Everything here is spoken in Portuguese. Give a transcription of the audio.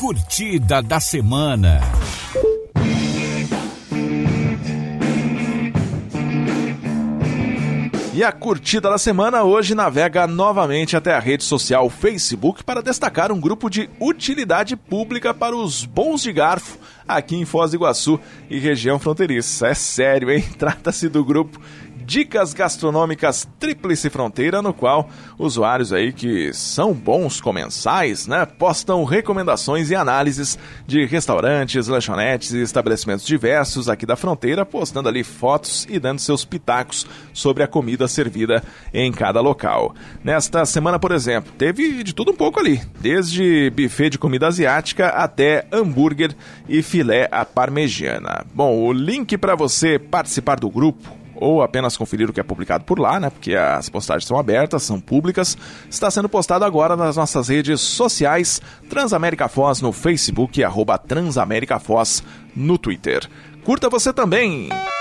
curtida da semana. E a curtida da semana hoje navega novamente até a rede social Facebook para destacar um grupo de utilidade pública para os bons de garfo aqui em Foz do Iguaçu e região fronteiriça. É sério, hein? Trata-se do grupo Dicas Gastronômicas Tríplice Fronteira, no qual usuários aí que são bons comensais, né, postam recomendações e análises de restaurantes, lanchonetes e estabelecimentos diversos aqui da fronteira, postando ali fotos e dando seus pitacos sobre a comida servida em cada local. Nesta semana, por exemplo, teve de tudo um pouco ali, desde buffet de comida asiática até hambúrguer e filé à parmegiana. Bom, o link para você participar do grupo ou apenas conferir o que é publicado por lá, né? Porque as postagens são abertas, são públicas. Está sendo postado agora nas nossas redes sociais, Transamérica Foz no Facebook e @Transamérica Foz no Twitter. Curta você também!